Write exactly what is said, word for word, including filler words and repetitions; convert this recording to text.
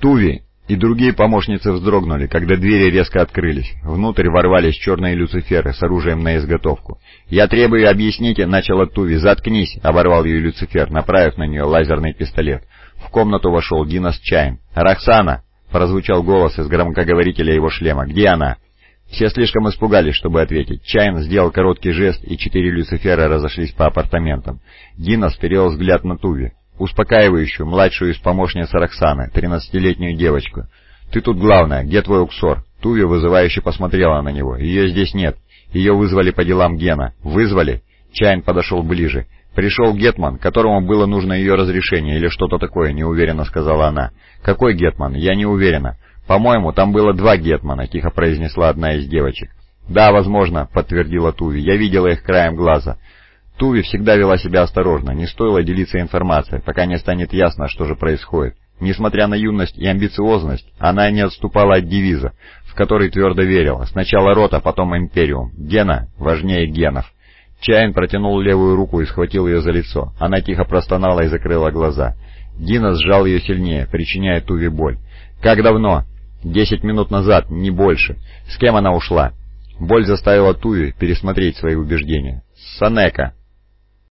Туви и другие помощницы вздрогнули, когда двери резко открылись. Внутрь ворвались черные Люциферы с оружием на изготовку. «Я требую, объясните», — начала Туви. «Заткнись», — оборвал ее Люцифер, направив на нее лазерный пистолет. В комнату вошел Дина с чаем. «Роксана!» — прозвучал голос из громкоговорителя его шлема. «Где она?» Все слишком испугались, чтобы ответить. Чайн сделал короткий жест, и четыре Люцифера разошлись по апартаментам. Динос перевел взгляд на Туви, успокаивающую, младшую из помощниц Роксаны, тринадцатилетнюю девочку. «Ты тут главная. Где твой Уксор?» Туви вызывающе посмотрела на него. «Ее здесь нет. Ее вызвали по делам Гена». «Вызвали?» Чайн подошел ближе. «Пришел Гетман, которому было нужно ее разрешение или что-то такое», — неуверенно сказала она. «Какой Гетман? Я не уверена». «По-моему, там было два Гетмана», — тихо произнесла одна из девочек. «Да, возможно», — подтвердила Туви. «Я видела их краем глаза». Туви всегда вела себя осторожно, не стоило делиться информацией, пока не станет ясно, что же происходит. Несмотря на юность и амбициозность, она не отступала от девиза, в который твердо верила. Сначала рота, потом империум. Гена важнее генов. Чайн протянул левую руку и схватил ее за лицо. Она тихо простонала и закрыла глаза. Дина сжал ее сильнее, причиняя Туви боль. «Как давно?» «Десять минут назад, не больше. С кем она ушла?» Боль заставила Туви пересмотреть свои убеждения. «Санека»,